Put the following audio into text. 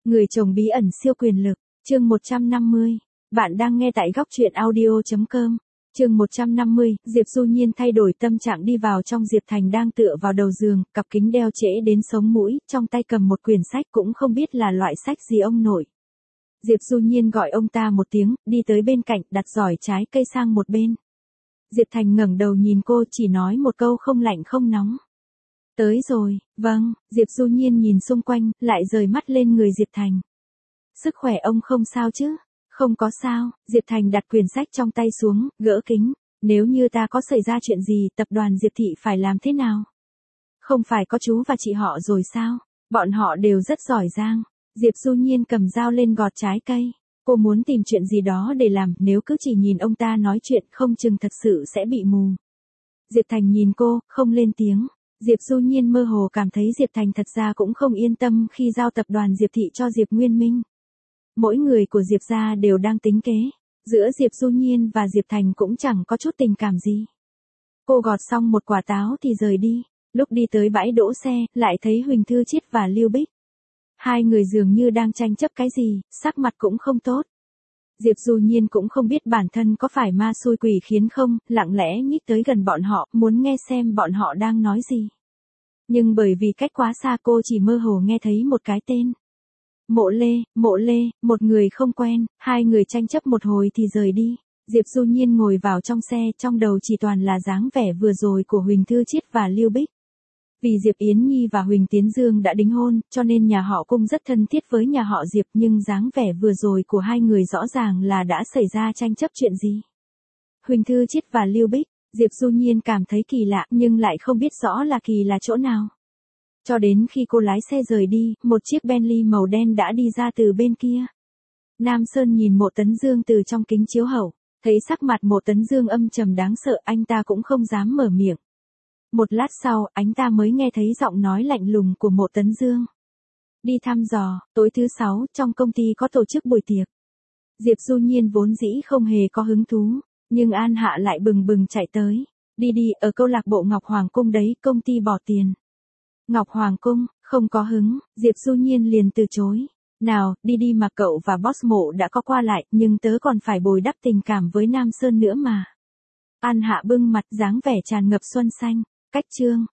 Người chồng bí ẩn siêu quyền lực, chương 150. Bạn đang nghe tại góc truyện audio.com. Chương 150, Diệp Du Nhiên thay đổi tâm trạng đi vào trong. Diệp Thành đang tựa vào đầu giường, cặp kính đeo trễ đến sống mũi, trong tay cầm một quyển sách cũng không biết là loại sách gì ông nội. Diệp Du Nhiên gọi ông ta một tiếng, đi tới bên cạnh, đặt giỏ trái cây sang một bên. Diệp Thành ngẩng đầu nhìn cô, chỉ nói một câu không lạnh không nóng. Tới rồi, vâng. Diệp Du Nhiên nhìn xung quanh, lại rời mắt lên người Diệp Thành. Sức khỏe ông không sao chứ? Không có sao. Diệp Thành đặt quyển sách trong tay xuống, gỡ kính. Nếu như ta có xảy ra chuyện gì, tập đoàn Diệp Thị phải làm thế nào? Không phải có chú và chị họ rồi sao? Bọn họ đều rất giỏi giang. Diệp Du Nhiên cầm dao lên gọt trái cây. Cô muốn tìm chuyện gì đó để làm, nếu cứ chỉ nhìn ông ta nói chuyện không chừng thật sự sẽ bị mù. Diệp Thành nhìn cô, không lên tiếng. Diệp Du Nhiên mơ hồ cảm thấy Diệp Thành thật ra cũng không yên tâm khi giao tập đoàn Diệp Thị cho Diệp Nguyên Minh. Mỗi người của Diệp gia đều đang tính kế. Giữa Diệp Du Nhiên và Diệp Thành cũng chẳng có chút tình cảm gì. Cô gọt xong một quả táo thì rời đi. Lúc đi tới bãi đỗ xe, lại thấy Huỳnh Thư Chiết và Lưu Bích. Hai người dường như đang tranh chấp cái gì, sắc mặt cũng không tốt. Diệp Du Nhiên cũng không biết bản thân có phải ma xui quỷ khiến không, lặng lẽ nhích tới gần bọn họ, muốn nghe xem bọn họ đang nói gì. Nhưng bởi vì cách quá xa cô chỉ mơ hồ nghe thấy một cái tên. Mộ Lê, một người không quen, hai người tranh chấp một hồi thì rời đi. Diệp Du Nhiên ngồi vào trong xe, trong đầu chỉ toàn là dáng vẻ vừa rồi của Huỳnh Thư Chiết và Lưu Bích. Vì Diệp Yến Nhi và Huỳnh Tiến Dương đã đính hôn, cho nên nhà họ Cung rất thân thiết với nhà họ Diệp, nhưng dáng vẻ vừa rồi của hai người rõ ràng là đã xảy ra tranh chấp chuyện gì. Huỳnh Thư Chiết và Lưu Bích, Diệp Du Nhiên cảm thấy kỳ lạ nhưng lại không biết rõ là kỳ lạ chỗ nào. Cho đến khi cô lái xe rời đi, một chiếc Bentley màu đen đã đi ra từ bên kia. Nam Sơn nhìn Mộ Tấn Dương từ trong kính chiếu hậu, thấy sắc mặt Mộ Tấn Dương âm trầm đáng sợ, anh ta cũng không dám mở miệng. Một lát sau, anh ta mới nghe thấy giọng nói lạnh lùng của Mộ Tấn Dương. Đi thăm dò, tối thứ 6, trong công ty có tổ chức buổi tiệc. Diệp Du Nhiên vốn dĩ không hề có hứng thú, nhưng An Hạ lại bừng bừng chạy tới. Đi, ở câu lạc bộ Ngọc Hoàng Cung đấy, công ty bỏ tiền. Ngọc Hoàng Cung, không có hứng, Diệp Du Nhiên liền từ chối. Nào, đi mà cậu và boss Mộ đã có qua lại, nhưng tớ còn phải bồi đắp tình cảm với Nam Sơn nữa mà. An Hạ bưng mặt dáng vẻ tràn ngập xuân xanh. Cách chương,